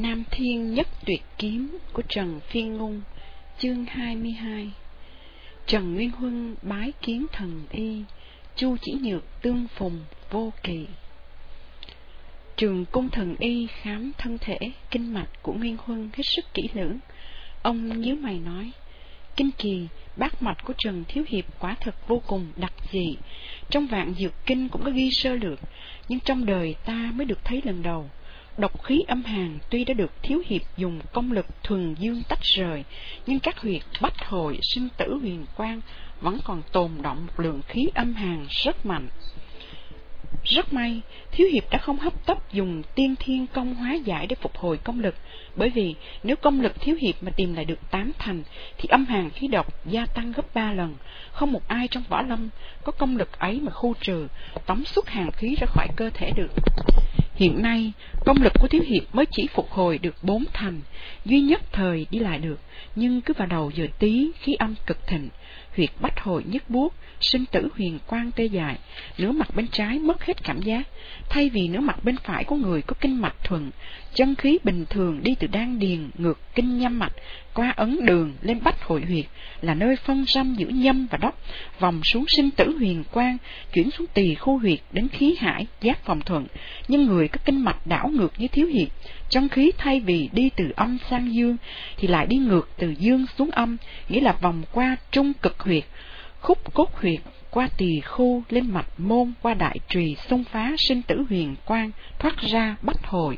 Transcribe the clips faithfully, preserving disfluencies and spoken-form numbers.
Nam Thiên Nhất Tuyệt Kiếm của Trần Phiên Ngôn. Chương hai mươi hai. Trần Nguyên Huân bái kiến thần y, Chu Chỉ Nhược tương phùng vô kỳ. Trường cung thần y khám thân thể kinh mạch của Nguyên Huân hết sức kỹ lưỡng. Ông nhíu mày nói: Kinh kỳ, bát mạch của Trần Thiếu Hiệp quả thật vô cùng đặc dị. Trong vạn dược kinh cũng có ghi sơ lược, nhưng trong đời ta mới được thấy lần đầu. Độc khí âm hàn tuy đã được Thiếu Hiệp dùng công lực thuần dương tách rời, nhưng các huyệt bách hội, sinh tử, huyền quang vẫn còn tồn động một lượng khí âm hàn rất mạnh. Rất may, Thiếu Hiệp đã không hấp tấp dùng tiên thiên công hóa giải để phục hồi công lực, bởi vì nếu công lực Thiếu Hiệp mà tìm lại được tám thành, thì âm hàn khí độc gia tăng gấp ba lần. Không một ai trong võ lâm có công lực ấy mà khu trừ, tống xuất hàn khí ra khỏi cơ thể được. Hiện nay, công lực của Thiếu Hiệp mới chỉ phục hồi được bốn thành, duy nhất thời đi lại được, nhưng cứ vào đầu giờ Tý khí âm cực thịnh, huyệt bách hội nhức buốt, sinh tử huyền quang tê dại, nửa mặt bên trái mất hết cảm giác, thay vì nửa mặt bên phải của người có kinh mạch thuận, chân khí bình thường đi từ đan điền ngược kinh nhâm mạch qua ấn đường lên bách hội huyệt, là nơi phân ranh giữa nhâm và đốc, vòng xuống sinh tử huyền quang, chuyển xuống tỳ khu huyệt đến khí hải giác phòng thuận. Nhưng người có kinh mạch đảo ngược như Thiếu Hiệp, chân khí thay vì đi từ âm sang dương thì lại đi ngược từ dương xuống âm, nghĩa là vòng qua trung cực huyệt, khúc cốt huyệt, qua tỳ khu lên mạch môn, qua đại trì xung phá sinh tử huyền quang, thoát ra bách hội.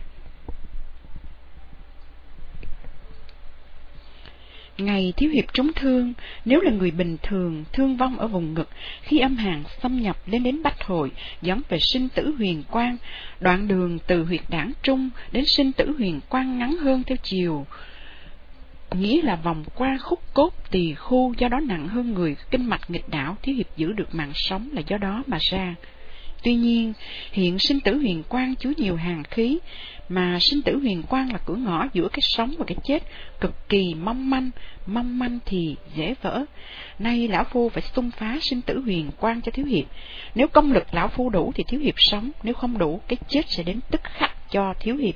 Ngày Thiếu Hiệp trúng thương, nếu là người bình thường, thương vong ở vùng ngực, khi âm hàn xâm nhập lên đến bách hội, dẫn về sinh tử huyền quang. Đoạn đường từ huyệt đảng trung đến sinh tử huyền quang ngắn hơn theo chiều, nghĩa là vòng qua khúc cốt tỳ khu, do đó nặng hơn người kinh mạch nghịch đảo. Thiếu Hiệp giữ được mạng sống là do đó mà ra. Tuy nhiên, hiện sinh tử huyền quang chứa nhiều hàn khí, mà sinh tử huyền quang là cửa ngõ giữa cái sống và cái chết, cực kỳ mong manh, mong manh thì dễ vỡ. Nay lão phu phải xung phá sinh tử huyền quang cho Thiếu Hiệp. Nếu công lực lão phu đủ thì Thiếu Hiệp sống, nếu không đủ, cái chết sẽ đến tức khắc cho Thiếu Hiệp.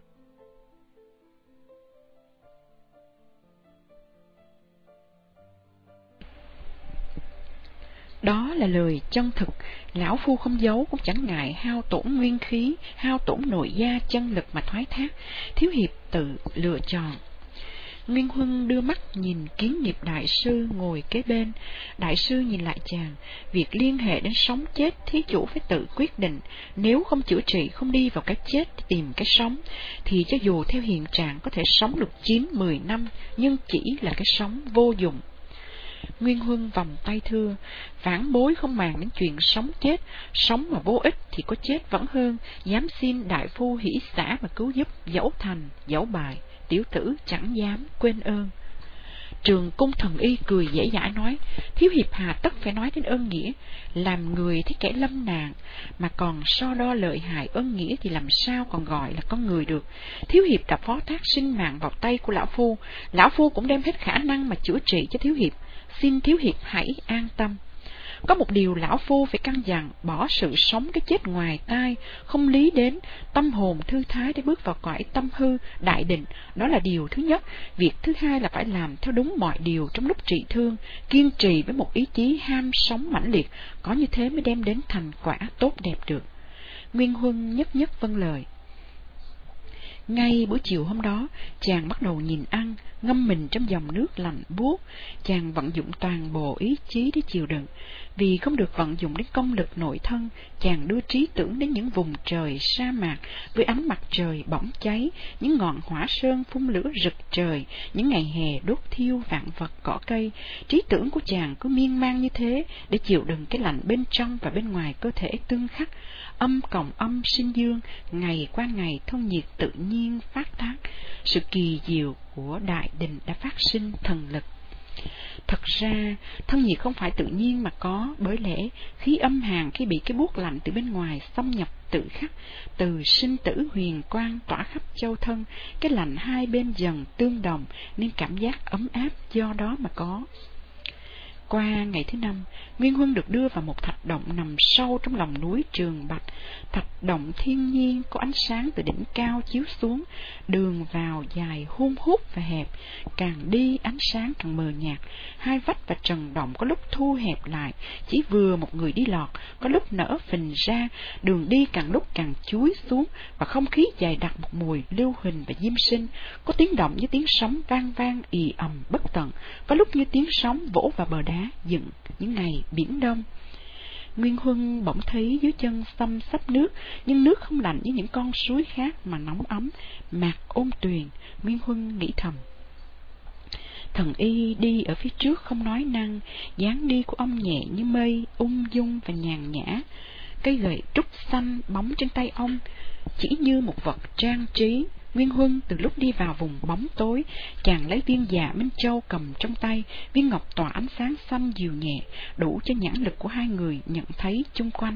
Đó là lời chân thực, lão phu không giấu, cũng chẳng ngại hao tổn nguyên khí, hao tổn nội gia chân lực mà thoái thác. Thiếu Hiệp tự lựa chọn. Nguyên Huân đưa mắt nhìn Kiến Nghiệp đại sư ngồi kế bên. Đại sư nhìn lại chàng: việc liên hệ đến sống chết, thí chủ phải tự quyết định. Nếu không chữa trị, không đi vào cái chết để tìm cái sống, thì cho dù theo hiện trạng có thể sống được chín mười năm, nhưng chỉ là cái sống vô dụng. Nguyên Huân vòng tay thưa: vãn bối không màng đến chuyện sống chết, sống mà vô ích thì có chết vẫn hơn. Dám xin đại phu hỷ xả mà cứu giúp, dẫu thành dẫu bại, tiểu tử chẳng dám quên ơn. Trường cung thần y cười dễ dãi nói: Thiếu Hiệp hà tất phải nói đến ơn nghĩa, làm người thấy kẻ lâm nạn mà còn so đo lợi hại ơn nghĩa thì làm sao còn gọi là con người được. Thiếu Hiệp đã phó thác sinh mạng vào tay của lão phu, lão phu cũng đem hết khả năng mà chữa trị cho Thiếu Hiệp, xin Thiếu Hiệp hãy an tâm. Có một điều lão phu phải căn dặn: bỏ sự sống cái chết ngoài tai, không lý đến, tâm hồn thư thái để bước vào cõi tâm hư đại định. Đó là điều thứ nhất. Việc thứ hai là phải làm theo đúng mọi điều trong lúc trị thương, kiên trì với một ý chí ham sống mãnh liệt, có như thế mới đem đến thành quả tốt đẹp được. Nguyên Huân nhất nhất vâng lời. Ngay buổi chiều hôm đó, chàng bắt đầu nhìn ăn, ngâm mình trong dòng nước lạnh buốt. Chàng vận dụng toàn bộ ý chí để chịu đựng. Vì không được vận dụng đến công lực nội thân, chàng đưa trí tưởng đến những vùng trời sa mạc với ánh mặt trời bỏng cháy, những ngọn hỏa sơn phun lửa rực trời, những ngày hè đốt thiêu vạn vật cỏ cây. Trí tưởng của chàng cứ miên man như thế để chịu đựng cái lạnh bên trong và bên ngoài cơ thể tương khắc. Âm cộng âm sinh dương, ngày qua ngày thân nhiệt tự nhiên phát tác. Sự kỳ diệu của đại định đã phát sinh thần lực. Thật ra, thân nhiệt không phải tự nhiên mà có, bởi lẽ khí âm hàn khi bị cái buốt lạnh từ bên ngoài xâm nhập tự khắc, từ sinh tử huyền quang tỏa khắp châu thân, cái lạnh hai bên dần tương đồng nên cảm giác ấm áp do đó mà có. Qua ngày thứ năm, Nguyên Huân được đưa vào một thạch động nằm sâu trong lòng núi Trường Bạch. Thạch động thiên nhiên có ánh sáng từ đỉnh cao chiếu xuống, đường vào dài hun hút và hẹp, càng đi ánh sáng càng mờ nhạt. Hai vách và trần động có lúc thu hẹp lại, chỉ vừa một người đi lọt, có lúc nở phình ra, đường đi càng lúc càng chúi xuống, và không khí dày đặc một mùi lưu huỳnh và diêm sinh. Có tiếng động như tiếng sóng vang vang ì ầm bất tận, có lúc như tiếng sóng vỗ vào bờ đá dựng những ngày biển đông. Nguyên Huân bỗng thấy dưới chân xăm xắp nước, nhưng nước không lạnh như những con suối khác mà nóng ấm, mạc ôn tuyền. Nguyên Huân nghĩ thầm. Thần y đi ở phía trước không nói năng, dáng đi của ông nhẹ như mây, ung dung và nhàn nhã. Cây gậy trúc xanh bóng trên tay ông chỉ như một vật trang trí. Nguyên Huân từ lúc đi vào vùng bóng tối, chàng lấy viên dạ Minh Châu cầm trong tay, viên ngọc tỏa ánh sáng xanh dịu nhẹ, đủ cho nhãn lực của hai người nhận thấy chung quanh.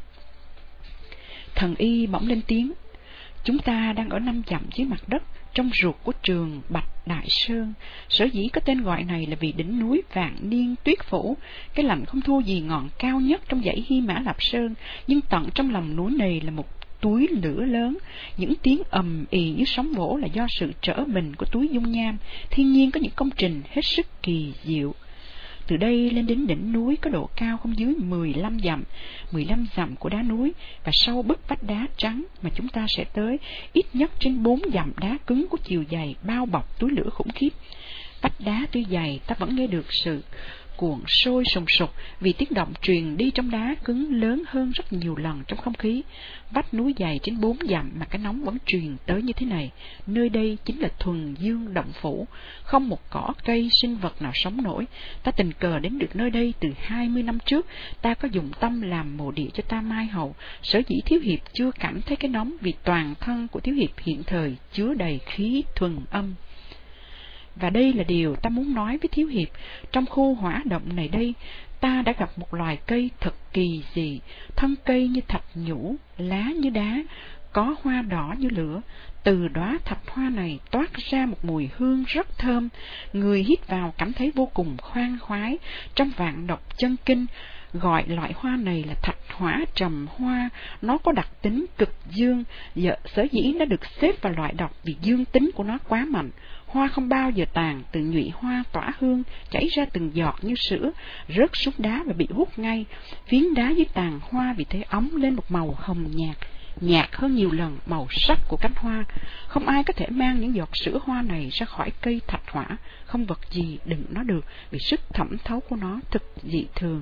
Thần y bỗng lên tiếng. Chúng ta đang ở năm dặm dưới mặt đất, trong ruột của Trường Bạch Đại Sơn. Sở dĩ có tên gọi này là vì đỉnh núi vạn niên tuyết phủ, cái lạnh không thua gì ngọn cao nhất trong dãy Hy Mã Lạp Sơn, nhưng tận trong lòng núi này là một túi lửa lớn. Những tiếng ầm ì như sóng vỗ là do sự trở mình của túi dung nham. Thiên nhiên có những công trình hết sức kỳ diệu. Từ đây lên đến đỉnh núi có độ cao không dưới mười lăm dặm, mười lăm dặm của đá núi, và sau bức vách đá trắng mà chúng ta sẽ tới, ít nhất trên bốn dặm đá cứng của chiều dày bao bọc túi lửa khủng khiếp. Vách đá tuy dày, ta vẫn nghe được sự cuộn sôi sùng sục vì tiếng động truyền đi trong đá cứng lớn hơn rất nhiều lần trong không khí. Vách núi dày trên bốn dặm mà cái nóng vẫn truyền tới như thế này. Nơi đây chính là thuần dương động phủ, không một cỏ cây sinh vật nào sống nổi. Ta tình cờ đến được nơi đây từ hai mươi năm trước. Ta có dùng tâm làm mộ địa cho Ta Mai Hậu. Sở dĩ Thiếu Hiệp chưa cảm thấy cái nóng vì toàn thân của Thiếu Hiệp hiện thời chứa đầy khí thuần âm. Và đây là điều ta muốn nói với Thiếu Hiệp. Trong khu hỏa động này đây, ta đã gặp một loài cây thật kỳ dị. Thân cây như thạch nhũ, lá như đá, có hoa đỏ như lửa. Từ đóa thạch hoa này toát ra một mùi hương rất thơm. Người hít vào cảm thấy vô cùng khoan khoái. Trong vạn độc chân kinh, gọi loại hoa này là thạch hỏa trầm hoa. Nó có đặc tính cực dương, giờ sở dĩ nó được xếp vào loại độc vì dương tính của nó quá mạnh. Hoa không bao giờ tàn, từ nhụy hoa tỏa hương, chảy ra từng giọt như sữa, rớt xuống đá và bị hút ngay. Phiến đá dưới tàn hoa vì thế óng lên một màu hồng nhạt, nhạt hơn nhiều lần màu sắc của cánh hoa. Không ai có thể mang những giọt sữa hoa này ra khỏi cây thạch hỏa, không vật gì đựng nó được, vì sức thẩm thấu của nó thực dị thường.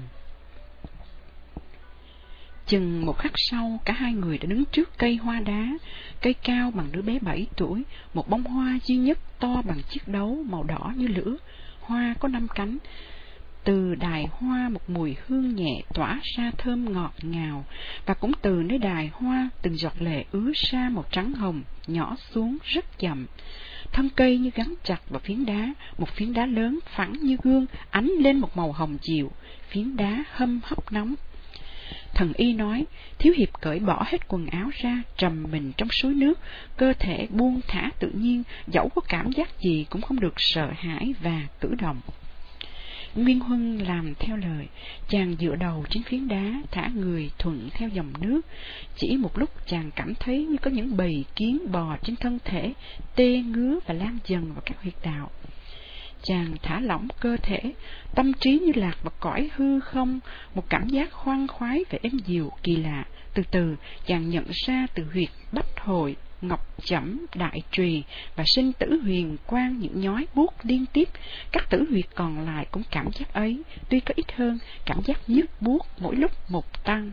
Chừng một khắc sau, cả hai người đã đứng trước cây hoa đá, cây cao bằng đứa bé bảy tuổi, một bông hoa duy nhất to bằng chiếc đấu màu đỏ như lửa. Hoa có năm cánh. Từ đài hoa một mùi hương nhẹ tỏa ra thơm ngọt ngào, và cũng từ nơi đài hoa từng giọt lệ ứa ra màu trắng hồng, nhỏ xuống rất chậm. Thân cây như gắn chặt vào phiến đá, một phiến đá lớn phẳng như gương, ánh lên một màu hồng dịu, phiến đá hâm hấp nóng. Thần y nói, Thiếu Hiệp cởi bỏ hết quần áo ra, trầm mình trong suối nước, cơ thể buông thả tự nhiên, dẫu có cảm giác gì cũng không được sợ hãi và cử động. Nguyên Huân làm theo lời, chàng dựa đầu trên phiến đá, thả người thuận theo dòng nước. Chỉ một lúc chàng cảm thấy như có những bầy kiến bò trên thân thể, tê ngứa và lan dần vào các huyệt đạo. Chàng thả lỏng cơ thể, tâm trí như lạc vào cõi hư không, một cảm giác khoan khoái và êm dịu kỳ lạ. Từ từ, chàng nhận ra từ huyệt bách hội, ngọc chẩm, đại trùy và sinh tử huyền quang những nhói buốt liên tiếp. Các tử huyệt còn lại cũng cảm giác ấy, tuy có ít hơn, cảm giác nhức buốt mỗi lúc một tăng.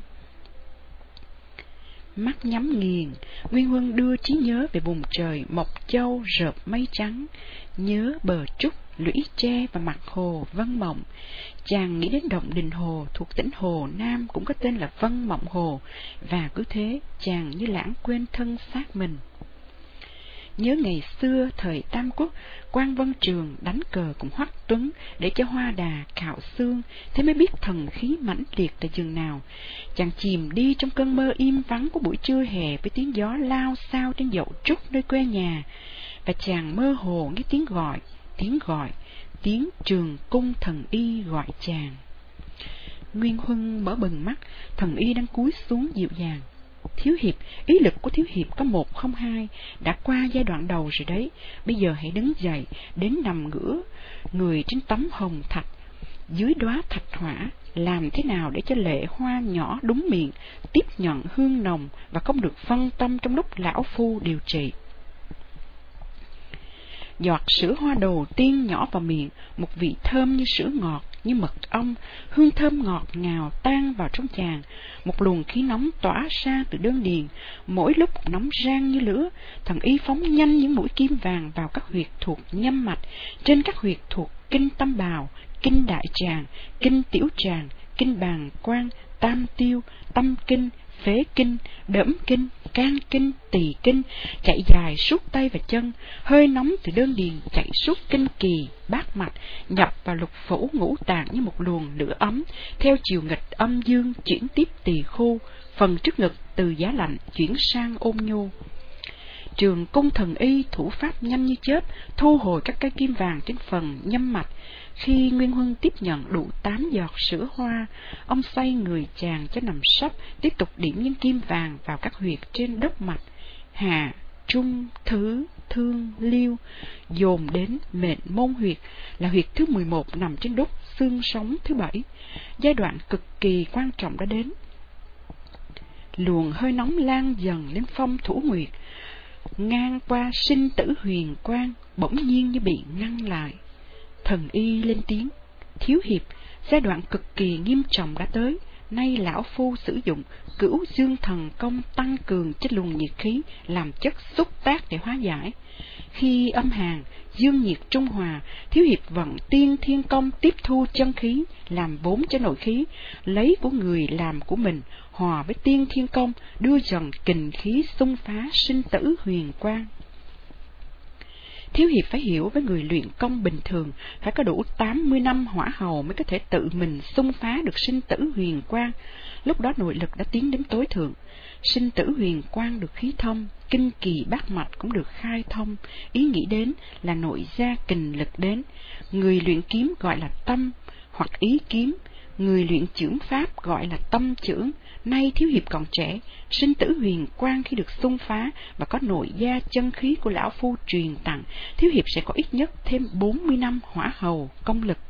Mắt nhắm nghiền, Nguyên Huân đưa trí nhớ về vùng trời mộc châu rợp mây trắng, nhớ bờ trúc, lũy tre và mặt hồ Vân Mộng. Chàng nghĩ đến động Đình Hồ thuộc tỉnh Hồ Nam cũng có tên là Vân Mộng Hồ, và cứ thế chàng như lãng quên thân xác mình. Nhớ ngày xưa thời Tam Quốc, Quan Vân Trường đánh cờ cùng Hoắc Tuấn để cho Hoa Đà cạo xương, thế mới biết thần khí mãnh liệt là chừng nào. Chàng chìm đi trong cơn mơ im vắng của buổi trưa hè với tiếng gió lao xao trên dậu trúc nơi quê nhà, và chàng mơ hồ nghe tiếng gọi, tiếng gọi, tiếng Trường Cung thần y gọi chàng. Nguyên Huân mở bừng mắt, thần y đang cúi xuống dịu dàng. Thiếu hiệp, ý lực của thiếu hiệp có một không hai, đã qua giai đoạn đầu rồi đấy. Bây giờ hãy đứng dậy, đến nằm ngửa người trên tấm hồng thạch, dưới đóa thạch hỏa. Làm thế nào để cho lệ hoa nhỏ đúng miệng, tiếp nhận hương nồng và không được phân tâm trong lúc lão phu điều trị. Giọt sữa hoa đầu tiên nhỏ vào miệng, một vị thơm như sữa ngọt, như mật ong, hương thơm ngọt ngào tan vào trong chàng. Một luồng khí nóng tỏa ra từ đơn điền, mỗi lúc nóng rang như lửa. Thần y phóng nhanh những mũi kim vàng vào các huyệt thuộc nhâm mạch, trên các huyệt thuộc kinh tâm bào, kinh đại tràng, kinh tiểu tràng, kinh bàng quang, tam tiêu, tâm kinh, phế kinh, đẫm kinh, can kinh, tỳ kinh, chạy dài suốt tay và chân. Hơi nóng từ đơn điền chạy suốt kinh kỳ, bát mạch, nhập vào lục phủ ngũ tạng như một luồng lửa ấm, theo chiều nghịch âm dương chuyển tiếp tỳ khô, phần trước ngực từ giá lạnh chuyển sang ôn nhu. Trường Cung thần y thủ pháp nhanh như chớp, thu hồi các cây kim vàng trên phần nhâm mạch. Khi Nguyên Huân tiếp nhận đủ tám giọt sữa hoa, ông xoay người chàng cho nằm sấp, tiếp tục điểm những kim vàng vào các huyệt trên đốc mạch, hạ, trung, thứ, thương, liêu, dồn đến mệnh môn huyệt, là huyệt thứ mười một nằm trên đốt xương sống thứ bảy. Giai đoạn cực kỳ quan trọng đã đến. Luồng hơi nóng lan dần lên phong thủ nguyệt, ngang qua sinh tử huyền quang, bỗng nhiên như bị ngăn lại. Thần y lên tiếng: Thiếu hiệp, giai đoạn cực kỳ nghiêm trọng đã tới. Nay lão phu sử dụng Cửu Dương Thần Công tăng cường chất luồng nhiệt khí làm chất xúc tác để hóa giải. Khi âm hàn, dương nhiệt trung hòa, thiếu hiệp vận Tiên Thiên Công tiếp thu chân khí, làm vốn cho nội khí, lấy của người làm của mình, hòa với Tiên Thiên Công, đưa dần kình khí xung phá sinh tử huyền quang. Thiếu hiệp phải hiểu, với người luyện công bình thường phải có đủ tám mươi năm hỏa hầu mới có thể tự mình xung phá được sinh tử huyền quang. Lúc đó nội lực đã tiến đến tối thượng, sinh tử huyền quang được khí thông, kinh kỳ bát mạch cũng được khai thông. Ý nghĩ đến là nội gia kình lực đến. Người luyện kiếm gọi là tâm hoặc ý kiếm, người luyện chưởng pháp gọi là tâm chưởng. Nay thiếu hiệp còn trẻ, sinh tử huyền quang khi được xung phá và có nội gia chân khí của lão phu truyền tặng, thiếu hiệp sẽ có ít nhất thêm bốn mươi năm hỏa hầu công lực.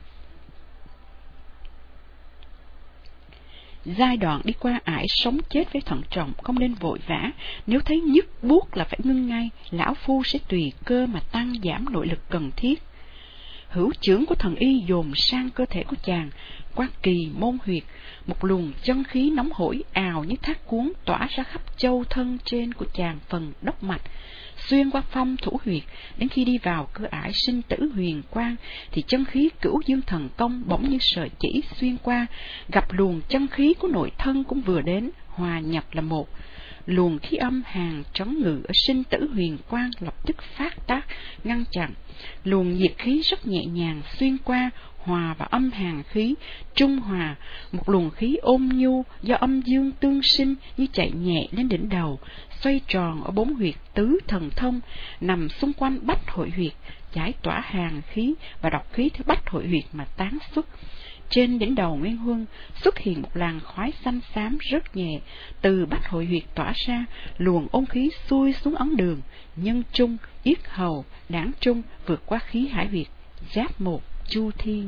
Giai đoạn đi qua ải sống chết với thận trọng, không nên vội vã. Nếu thấy nhức buốt là phải ngưng ngay, lão phu sẽ tùy cơ mà tăng giảm nội lực cần thiết. Hữu chưởng của thần y dồn sang cơ thể của chàng, qua kỳ môn huyệt, một luồng chân khí nóng hổi ào như thác cuốn tỏa ra khắp châu thân trên của chàng phần đốc mạch, xuyên qua phong thủ huyệt. Đến khi đi vào cơ ải sinh tử huyền quang thì chân khí Cửu Dương Thần Công bỗng như sợi chỉ xuyên qua, gặp luồng chân khí của nội thân cũng vừa đến, hòa nhập là một. Luồng khí âm hàn trấn ngự ở sinh tử huyền quang lập tức phát tác ngăn chặn. Luồng nhiệt khí rất nhẹ nhàng xuyên qua, hòa vào âm hàn khí, trung hòa. Một luồng khí ôn nhu do âm dương tương sinh như chạy nhẹ lên đỉnh đầu, xoay tròn ở bốn huyệt tứ thần thông, nằm xung quanh bách hội huyệt, giải tỏa hàn khí và độc khí theo bách hội huyệt mà tán xuất. Trên đỉnh đầu Nguyên Huân xuất hiện một làn khói xanh xám rất nhẹ, từ bách hội huyệt tỏa ra, luồng ôn khí xuôi xuống ấn đường, nhân trung, yết hầu, đảng trung, vượt qua khí hải huyệt, giáp một, chu thiên.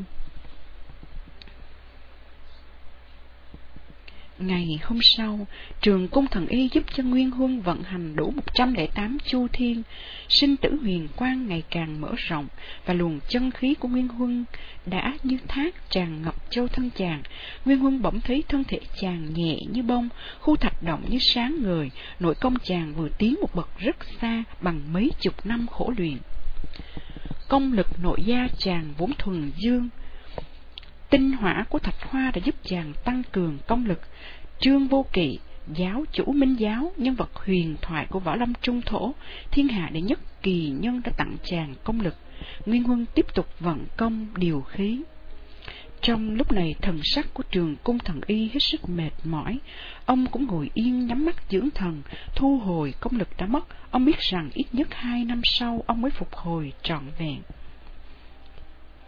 Ngày hôm sau, Trường Cung thần y giúp cho Nguyên Huân vận hành đủ một trăm lẻ tám chu thiên, sinh tử huyền quang ngày càng mở rộng, và luồng chân khí của Nguyên Huân đã như thác tràn ngập châu thân chàng. Nguyên Huân bỗng thấy thân thể chàng nhẹ như bông, khu thạch động như sáng ngời, nội công chàng vừa tiến một bậc rất xa bằng mấy chục năm khổ luyện. Công lực nội gia chàng vốn thuần dương, tinh hỏa của thạch hoa đã giúp chàng tăng cường công lực. Trương Vô Kỵ, giáo chủ Minh giáo, nhân vật huyền thoại của võ lâm trung thổ, thiên hạ đệ nhất kỳ nhân đã tặng chàng công lực. Nguyên Huân tiếp tục vận công điều khí. Trong lúc này, thần sắc của Trường Cung thần y hết sức mệt mỏi. Ông cũng ngồi yên nhắm mắt dưỡng thần, thu hồi công lực đã mất. Ông biết rằng ít nhất hai năm sau ông mới phục hồi trọn vẹn.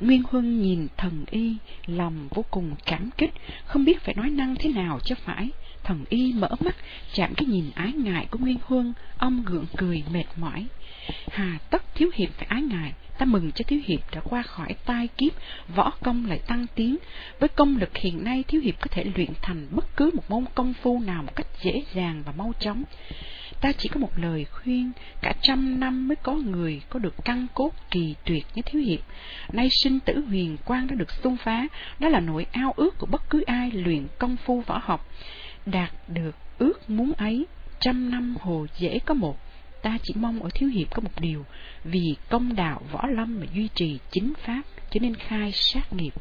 Nguyên Huân nhìn Thần Y, lòng vô cùng cảm kích, không biết phải nói năng thế nào cho phải. Thần Y mở mắt, chạm cái nhìn ái ngại của Nguyên Huân, ông gượng cười mệt mỏi. Hà tất Thiếu Hiệp phải ái ngại, ta mừng cho Thiếu Hiệp đã qua khỏi tai kiếp, võ công lại tăng tiến. Với công lực hiện nay, Thiếu Hiệp có thể luyện thành bất cứ một môn công phu nào một cách dễ dàng và mau chóng. Ta chỉ có một lời khuyên, cả trăm năm mới có người có được căn cốt kỳ tuyệt như Thiếu Hiệp. Nay sinh tử huyền quang đã được xung phá, đó là nỗi ao ước của bất cứ ai luyện công phu võ học. Đạt được ước muốn ấy, trăm năm hồ dễ có một. Ta chỉ mong ở Thiếu Hiệp có một điều, vì công đạo võ lâm mà duy trì chính pháp, cho nên khai sát nghiệp.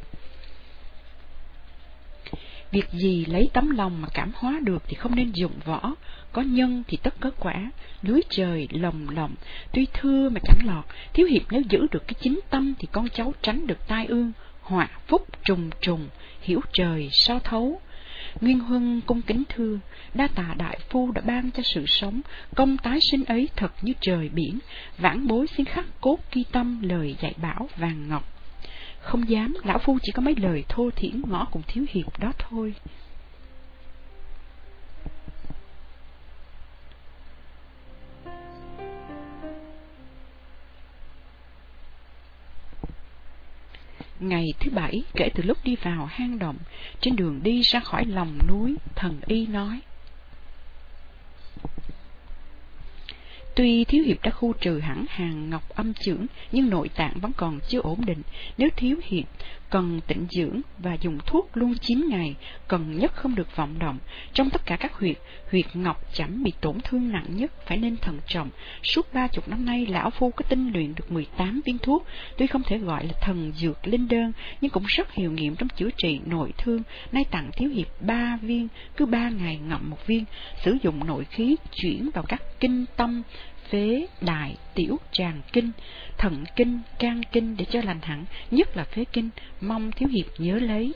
Việc gì lấy tấm lòng mà cảm hóa được thì không nên dụng võ, có nhân thì tất có quả, lưới trời lồng lộng, tuy thưa mà chẳng lọt. Thiếu Hiệp nếu giữ được cái chính tâm thì con cháu tránh được tai ương, họa phúc trùng trùng, hiểu trời sao thấu. Nguyên Huân cung kính thưa, đa tạ đại phu đã ban cho sự sống, công tái sinh ấy thật như trời biển, vãn bối xin khắc cốt ghi tâm lời dạy bảo vàng ngọc. Không dám, lão phu chỉ có mấy lời thô thiển ngỏ cùng Thiếu Hiệp đó thôi. Ngày thứ bảy, kể từ lúc đi vào hang động, trên đường đi ra khỏi lòng núi, Thần Y nói: Tuy Thiếu Hiệp đã khu trừ hẳn hàng ngọc âm chưởng, nhưng nội tạng vẫn còn chưa ổn định. Nếu Thiếu Hiệp cần tĩnh dưỡng và dùng thuốc luôn chín ngày, cần nhất không được vọng động. Trong tất cả các huyệt, huyệt ngọc chẩm bị tổn thương nặng nhất, phải nên thận trọng. Suốt ba chục năm nay, lão phu có tinh luyện được mười tám viên thuốc, tuy không thể gọi là thần dược linh đơn, nhưng cũng rất hiệu nghiệm trong chữa trị nội thương. Nay tặng Thiếu Hiệp ba viên, cứ ba ngày ngậm một viên, sử dụng nội khí chuyển vào các kinh tâm, phế, đại, tiểu, tràng kinh, thận kinh, can kinh để cho lành hẳn, nhất là phế kinh, mong Thiếu Hiệp nhớ lấy.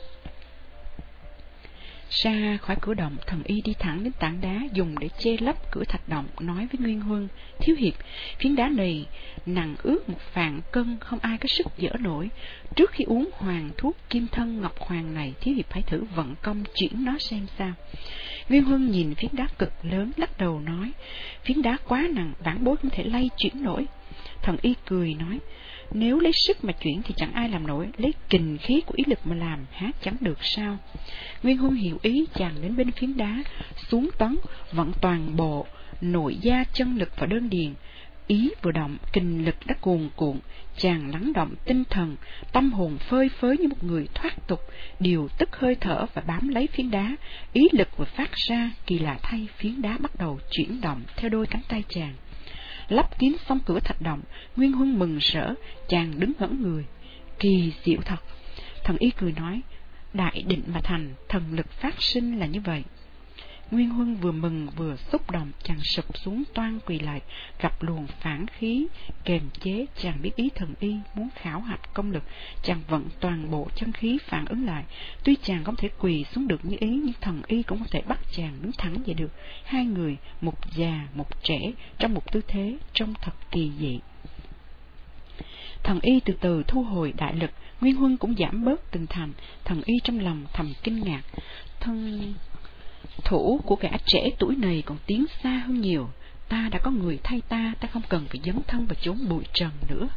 Ra khỏi cửa động, Thần Y đi thẳng đến tảng đá dùng để che lấp cửa thạch động, nói với Nguyên Huân: Thiếu Hiệp, phiến đá này nặng ước một vạn cân, không ai có sức dỡ nổi. Trước khi uống hoàng thuốc kim thân ngọc hoàng này, Thiếu Hiệp hãy thử vận công chuyển nó xem sao. Nguyên Huân nhìn phiến đá cực lớn, lắc đầu nói: Phiến đá quá nặng, vãn bối không thể lay chuyển nổi. Thần Y cười nói: Nếu lấy sức mà chuyển thì chẳng ai làm nổi, lấy kình khí của ý lực mà làm há chẳng được sao. Nguyên Huân hiểu ý, chàng đến bên phiến đá, xuống tấn, vận toàn bộ nội gia chân lực vào đơn điền. Ý vừa động, kình lực đã cuồn cuộn, chàng lắng động tinh thần, tâm hồn phơi phới như một người thoát tục, điều tức hơi thở và bám lấy phiến đá. Ý lực vừa phát ra, kỳ lạ thay, phiến đá bắt đầu chuyển động theo đôi cánh tay chàng. Lắp kín xong cửa thạch động, Nguyên Huân mừng rỡ, chàng đứng ngẩn người. Kỳ diệu thật. Thần Y cười nói: Đại định mà thành, thần lực phát sinh là như vậy. Nguyên Huân vừa mừng vừa xúc động, chàng sụp xuống toan quỳ lại, gặp luồng phản khí kềm chế. Chàng biết ý Thần Y muốn khảo hạch công lực, chàng vận toàn bộ chân khí phản ứng lại. Tuy chàng không thể quỳ xuống được như ý, nhưng Thần Y cũng không thể bắt chàng đứng thẳng dậy được. Hai người, một già một trẻ, trong một tư thế trông thật kỳ dị. Thần Y từ từ thu hồi đại lực, Nguyên Huân cũng giảm bớt tinh thần. Thần Y trong lòng thầm kinh ngạc, thân thủ của gã trẻ tuổi này còn tiến xa hơn nhiều. Ta đã có người thay ta, ta không cần phải dấn thân vào chốn bụi trần nữa.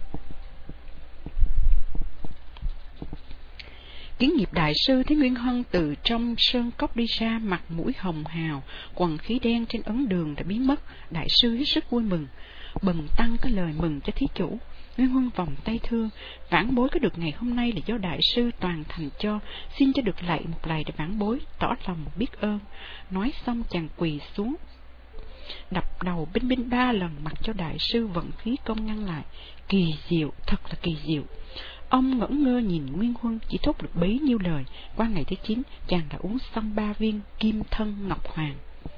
Kiến Nghiệp đại sư thấy Nguyên Huân từ trong sơn cốc đi ra, mặt mũi hồng hào, quần khí đen trên ấn đường đã biến mất. Đại sư hết sức vui mừng, bần tăng có lời mừng cho thí chủ. Nguyên Huân vòng tay thưa: Vãn bối có được ngày hôm nay là do đại sư toàn thành cho, xin cho được lạy một lạy để vãn bối tỏ lòng biết ơn. Nói xong chàng quỳ xuống, đập đầu binh binh ba lần, mặc cho đại sư vận khí công ngăn lại. Kỳ diệu, thật là kỳ diệu. Ông ngẩn ngơ nhìn Nguyên Huân, chỉ thốt được bấy nhiêu lời. Qua ngày thứ chín, chàng đã uống xong ba viên kim thân ngọc hoàng.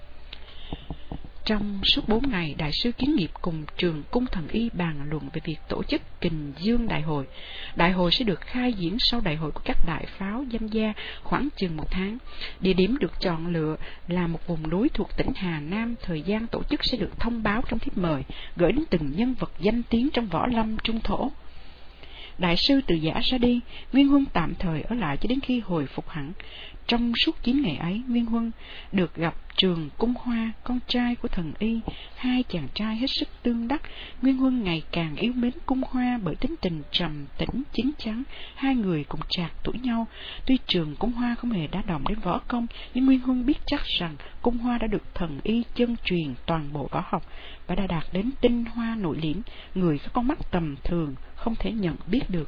Trong suốt bốn ngày, đại sư Kiến Nghiệp cùng Trường Cung Thần Y bàn luận về việc tổ chức Kình Dương Đại hội. Đại hội sẽ được khai diễn sau đại hội của các đại pháo danh gia khoảng chừng một tháng. Địa điểm được chọn lựa là một vùng núi thuộc tỉnh Hà Nam. Thời gian tổ chức sẽ được thông báo trong thiếp mời, gửi đến từng nhân vật danh tiếng trong võ lâm trung thổ. đại sư Từ Giả ra đi, Nguyên Huân tạm thời ở lại cho đến khi hồi phục hẳn. Trong suốt chín ngày ấy, Nguyên Huân được gặp Trường Cung Hoa, con trai của thần y, hai chàng trai hết sức tương đắc. Nguyên Huân ngày càng yêu mến Cung Hoa bởi tính tình trầm tĩnh chín chắn, hai người cùng trạc tuổi nhau. Tuy Trường Cung Hoa không hề đá động đến võ công, nhưng Nguyên Huân biết chắc rằng Cung Hoa đã được thần y chân truyền toàn bộ võ học và đã đạt đến tinh hoa nội liễm, người có con mắt tầm thường không thể nhận biết được.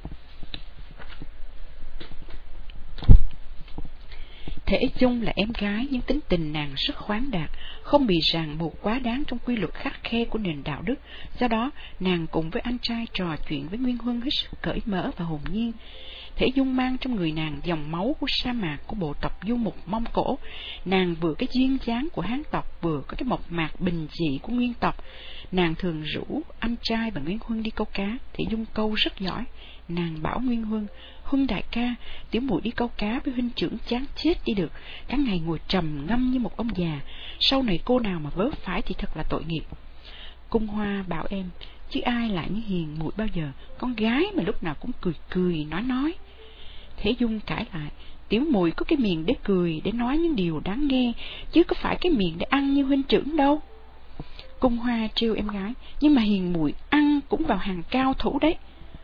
Thể Dung là em gái nhưng tính tình nàng rất khoáng đạt, không bị ràng buộc quá đáng trong quy luật khắt khe của nền đạo đức. Do đó, nàng cùng với anh trai trò chuyện với Nguyên Huân hết sức cởi mở và hồn nhiên. Thể Dung mang trong người nàng dòng máu của sa mạc của bộ tộc Du Mục Mông Cổ. Nàng vừa cái duyên dáng của Hán tộc, vừa có cái mộc mạc bình dị của Nguyên tộc. Nàng thường rủ anh trai và Nguyên Huân đi câu cá. Thể Dung câu rất giỏi. Nàng bảo Nguyên Huân: Huân đại ca, tiểu muội đi câu cá với huynh trưởng chán chết đi được, cả ngày ngồi trầm ngâm như một ông già, sau này cô nào mà vớ phải thì thật là tội nghiệp. Cung Hoa bảo em, chứ ai lại như hiền muội bao giờ, con gái mà lúc nào cũng cười cười nói nói. Thể Dung cãi lại: tiểu muội có cái miệng để cười, để nói những điều đáng nghe, chứ có phải cái miệng để ăn như huynh trưởng đâu. Cung Hoa trêu em gái: nhưng mà hiền muội ăn cũng vào hàng cao thủ đấy.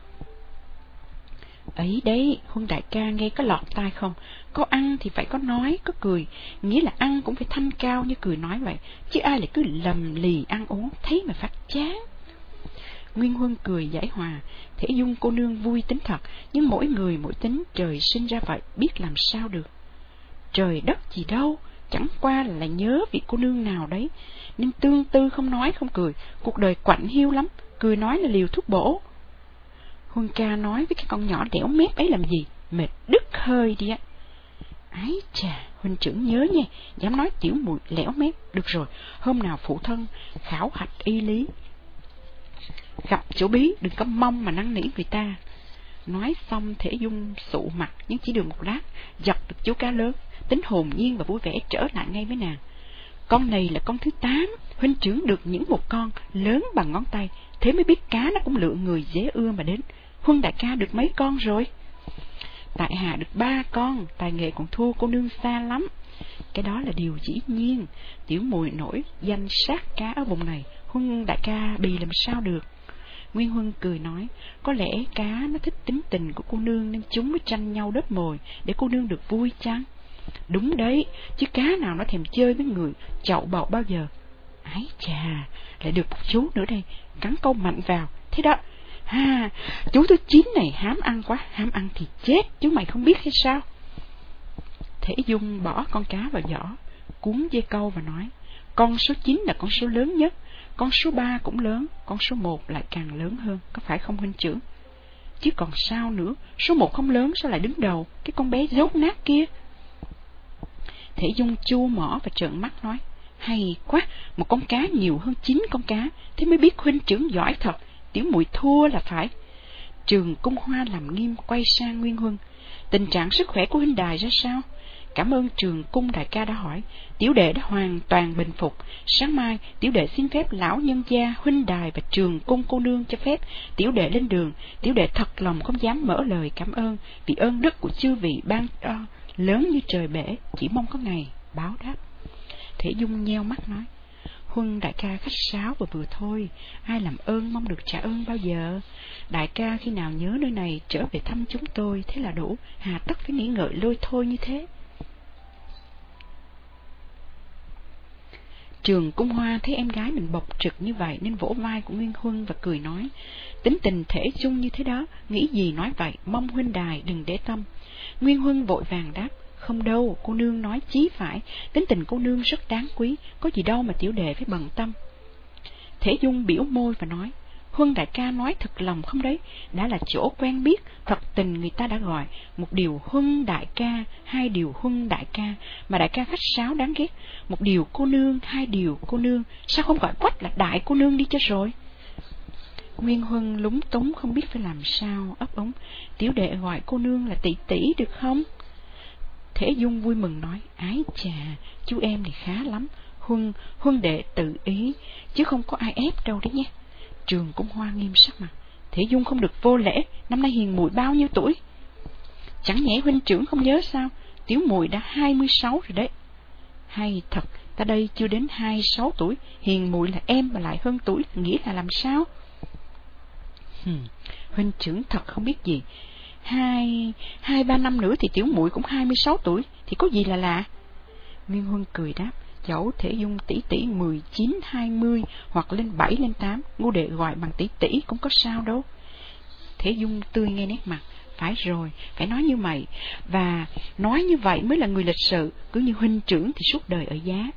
Ấy đấy, Huân đại ca nghe có lọt tai không? Có ăn thì phải có nói, có cười, nghĩa là ăn cũng phải thanh cao như cười nói vậy, chứ ai lại cứ lầm lì ăn uống, thấy mà phát chán. Nguyên Huân cười giải hòa: Thể Dung cô nương vui tính thật, nhưng mỗi người mỗi tính, trời sinh ra vậy, biết làm sao được. Trời đất gì đâu, chẳng qua là lại nhớ vị cô nương nào đấy, nên tương tư không nói không cười, cuộc đời quạnh hiu lắm, cười nói là liều thuốc bổ. Huân ca nói với cái con nhỏ đẻo mép ấy làm gì, mệt đứt hơi đi á. Ái chà, huynh trưởng nhớ nha, dám nói tiểu muội lẻo mép. Được rồi, hôm nào phụ thân khảo hạch y lý, gặp chỗ bí đừng có mong mà năn nỉ người ta. Nói xong Thể Dung sụ mặt, nhưng chỉ được một lát, giật được chú cá lớn, tính hồn nhiên và vui vẻ trở lại ngay với nàng. Con này là con thứ tám, huynh trưởng được những một con lớn bằng ngón tay, thế mới biết cá nó cũng lựa người dễ ưa mà đến. Huân đại ca được mấy con rồi? Tại hạ được ba con, tài nghệ còn thua cô nương xa lắm. Cái đó là điều dĩ nhiên, tiểu muội nổi danh sát cá ở vùng này, Huân đại ca bì làm sao được. Nguyên Huân cười nói: có lẽ cá nó thích tính tình của cô nương nên chúng mới tranh nhau đớp mồi để cô nương được vui chăng? Đúng đấy, chứ cá nào nó thèm chơi với người chậu bầu bao giờ. Ái chà, lại được một chú nữa đây, cắn câu mạnh vào, thế đó. Ha, chú thứ chín này hám ăn quá, hám ăn thì chết, chứ mày không biết hay sao? Thể Dung bỏ con cá vào giỏ, cuốn dây câu và nói: con số chín là con số lớn nhất, con số ba cũng lớn, con số một lại càng lớn hơn, có phải không huynh trưởng? Chứ còn sao nữa, số một không lớn sao lại đứng đầu, cái con bé dốt nát kia. Thể Dung chua mỏ và trợn mắt nói: hay quá, một con cá nhiều hơn chín con cá, thế mới biết huynh trưởng giỏi thật, tiểu muội thua là phải. Trường Cung Hoa làm nghiêm quay sang Nguyên Huân: tình trạng sức khỏe của huynh đài ra sao? Cảm ơn Trường Cung đại ca đã hỏi, tiểu đệ đã hoàn toàn bình phục. Sáng mai tiểu đệ xin phép lão nhân gia, huynh đài và Trường Cung cô nương cho phép tiểu đệ lên đường. Tiểu đệ thật lòng không dám mở lời cảm ơn vì ơn đức của chư vị ban cho lớn như trời bể, chỉ mong có ngày báo đáp. Thể Dung nheo mắt nói: Huân đại ca khách sáo và vừa thôi, ai làm ơn mong được trả ơn bao giờ. Đại ca khi nào nhớ nơi này trở về thăm chúng tôi, thế là đủ, hà tất phải nghĩ ngợi lôi thôi như thế. Trường Cung Hoa thấy em gái mình bộc trực như vậy nên vỗ vai của Nguyên Huân và cười nói: tính tình Thể Dung như thế đó, nghĩ gì nói vậy, mong huynh đài đừng để tâm. Nguyên Huân vội vàng đáp: không đâu, cô nương nói chí phải, tính tình cô nương rất đáng quý, có gì đâu mà tiểu đệ phải bận tâm. Thể Dung biểu môi và nói: Huân đại ca nói thật lòng không đấy, đã là chỗ quen biết, thật tình người ta đã gọi, một điều Huân đại ca, hai điều Huân đại ca, mà đại ca khách sáo đáng ghét, một điều cô nương, hai điều cô nương, sao không gọi quách là đại cô nương đi cho rồi. Nguyên Huân lúng túng không biết phải làm sao, ấp úng: tiểu đệ gọi cô nương là tỷ tỷ được không? Thể Dung vui mừng nói: ái chà, chú em thì khá lắm, Huân, Huân đệ tự ý, chứ không có ai ép đâu đấy nhé. Trường Cung Hoa nghiêm sắc mặt: Thể Dung không được vô lễ, năm nay Hiền muội bao nhiêu tuổi? Chẳng nhẽ huynh trưởng không nhớ sao? Tiểu muội đã hai mươi sáu rồi đấy. Hay thật, ta đây chưa đến hai mươi sáu tuổi, Hiền muội là em mà lại hơn tuổi, nghĩa là làm sao? Hừm, huynh trưởng thật không biết gì. Hai, hai ba năm nữa thì tiểu muội cũng hai mươi sáu tuổi, thì có gì là lạ? Nguyên Huân cười đáp, dẫu Thể Dung tỷ tỷ mười chín hai mươi hoặc lên bảy lên tám, Ngô đệ gọi bằng tỷ tỷ cũng có sao đâu. Thể Dung tươi ngay nét mặt, phải rồi, phải nói như vậy, và nói như vậy mới là người lịch sự, cứ như huynh trưởng thì suốt đời ở giá.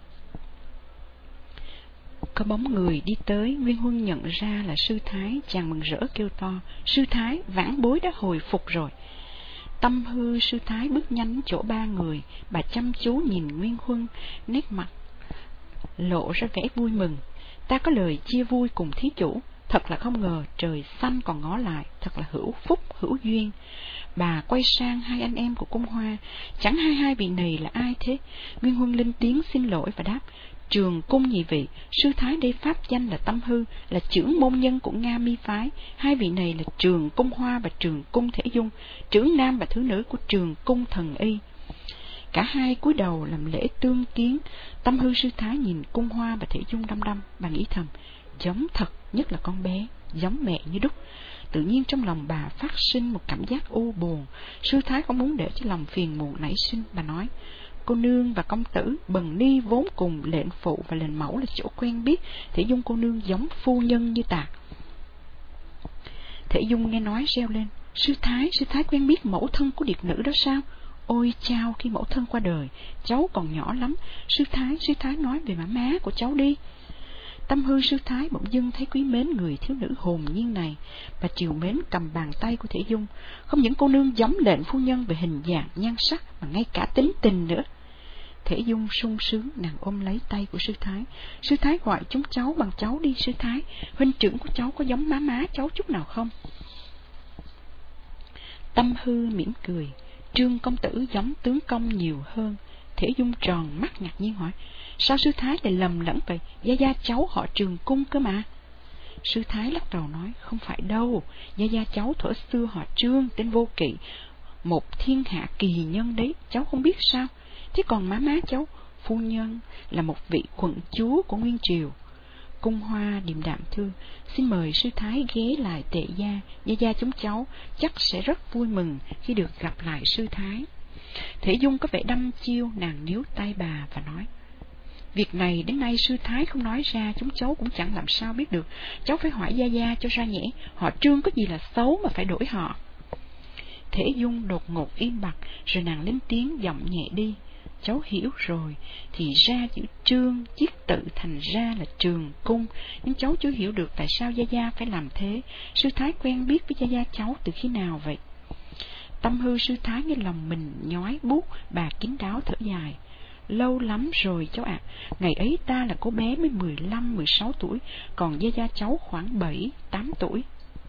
Có bóng người đi tới, Nguyên Huân nhận ra là sư thái, chàng mừng rỡ kêu to, sư thái, vãn bối đã hồi phục rồi. Tâm hư sư thái bước nhanh chỗ ba người, bà chăm chú nhìn Nguyên Huân, nét mặt lộ ra vẻ vui mừng. Ta có lời chia vui cùng thí chủ, thật là không ngờ trời xanh còn ngó lại, thật là hữu phúc hữu duyên. Bà quay sang hai anh em của cung Hoa, chẳng hai hai vị này là ai thế? Nguyên Huân lên tiếng xin lỗi và đáp, Trường cung nhị vị, sư thái đây pháp danh là Tâm Hư, là trưởng môn nhân của Nga Mi phái. Hai vị này là Trường cung Hoa và Trường cung Thể Dung, trưởng nam và thứ nữ của Trường cung Thần Y. Cả hai cúi đầu làm lễ tương kiến. Tâm Hư sư thái nhìn cung Hoa và Thể Dung đăm đăm, bà nghĩ thầm, giống thật, nhất là con bé, giống mẹ như đúc. Tự nhiên trong lòng bà phát sinh một cảm giác u buồn. Sư thái không muốn để cho lòng phiền muộn nảy sinh, bà nói, cô nương và công tử Bần Ni vốn cùng lệnh phụ và lệnh mẫu là chỗ quen biết, Thể Dung cô nương giống phu nhân như tạc. Thể Dung nghe nói reo lên, sư thái, sư thái quen biết mẫu thân của điệp nữ đó sao? Ôi chao, khi mẫu thân qua đời, cháu còn nhỏ lắm, sư thái, sư thái nói về má má của cháu đi. Tâm Hư sư thái bỗng dưng thấy quý mến người thiếu nữ hồn nhiên này, bà chiều mến cầm bàn tay của Thể Dung. Không những cô nương giống lệnh phu nhân về hình dạng nhan sắc, mà ngay cả tính tình nữa. Thể Dung sung sướng, nàng ôm lấy tay của sư thái. Sư thái gọi chúng cháu bằng cháu đi sư thái, huynh trưởng của cháu có giống má má cháu chút nào không? Tâm Hư mỉm cười, Trương công tử giống tướng công nhiều hơn. Thể Dung tròn mắt ngạc nhiên hỏi, sao sư thái lại lầm lẫn vậy? Gia gia cháu họ Trường cung cơ mà. Sư thái lắc đầu nói, không phải đâu, gia gia cháu thuở xưa họ Trương, tên Vô Kỵ, một thiên hạ kỳ nhân đấy, cháu không biết sao? Thế còn má má cháu, phu nhân, là một vị quận chúa của Nguyên Triều. Cung Hoa điềm đạm thưa, xin mời sư thái ghé lại Tệ gia, gia gia chúng cháu chắc sẽ rất vui mừng khi được gặp lại sư thái. Thể Dung có vẻ đăm chiêu, nàng níu tay bà và nói, việc này đến nay sư thái không nói ra, chúng cháu cũng chẳng làm sao biết được, cháu phải hỏi gia gia cho ra nhẽ, họ Trương có gì là xấu mà phải đổi họ. Thể Dung đột ngột im bặt, rồi nàng lên tiếng giọng nhẹ đi, cháu hiểu rồi, thì ra chữ Trương chiết tự thành ra là Trường cung, nhưng cháu chưa hiểu được tại sao gia gia phải làm thế. Sư thái quen biết với gia gia cháu từ khi nào vậy? Tâm Hư sư thái nghe lòng mình nhói buốt, bà kín đáo thở dài, lâu lắm rồi cháu ạ, à. Ngày ấy ta là cô bé mới mười lăm mười sáu tuổi, còn gia gia cháu khoảng bảy tám tuổi.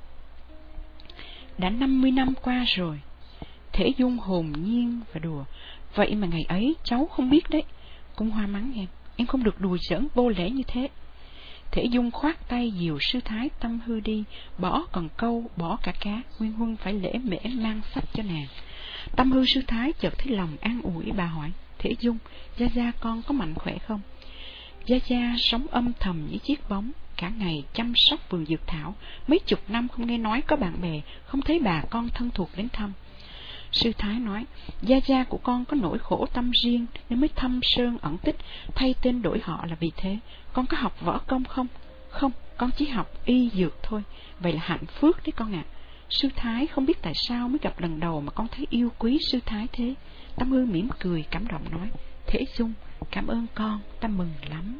Đã năm mươi năm qua rồi. Thể Dung hồn nhiên và đùa, vậy mà ngày ấy cháu không biết đấy. Cung Hoa mắng em, em không được đùa giỡn vô lễ như thế. Thể Dung khoát tay dìu sư thái Tâm Hư đi, bỏ còn câu, bỏ cả cá. Nguyên Huân phải lễ mễ mang sách cho nàng. Tâm Hư sư thái chợt thấy lòng an ủi, bà hỏi, Thể Dung, gia gia con có mạnh khỏe không? Gia gia sống âm thầm như chiếc bóng, cả ngày chăm sóc vườn dược thảo, mấy chục năm không nghe nói có bạn bè, không thấy bà con thân thuộc đến thăm. Sư thái nói, gia gia của con có nỗi khổ tâm riêng nên mới thâm sơn ẩn tích, thay tên đổi họ là vì thế. Con có học võ công không? Không, con chỉ học y dược thôi. Vậy là hạnh phúc đấy con ạ. À. Sư thái không biết tại sao mới gặp lần đầu mà con thấy yêu quý sư thái thế. Tâm Hư mỉm cười cảm động nói, Thể Dung, cảm ơn con, ta mừng lắm.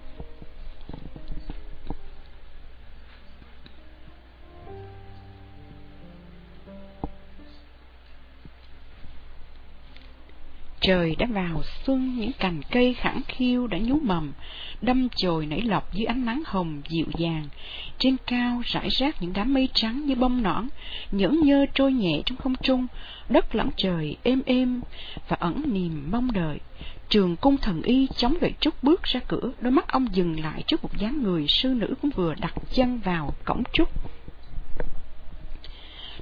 Trời đã vào xuân, những cành cây khẳng khiu đã nhú mầm, đâm chồi nảy lọc dưới ánh nắng hồng dịu dàng. Trên cao rải rác những đám mây trắng như bông nõn, nhẫn nhơ trôi nhẹ trong không trung, đất lẫn trời êm êm và ẩn niềm mong đợi. Trường cung Thần Y chống gậy trúc bước ra cửa, đôi mắt ông dừng lại trước một dáng người sư nữ cũng vừa đặt chân vào cổng trúc.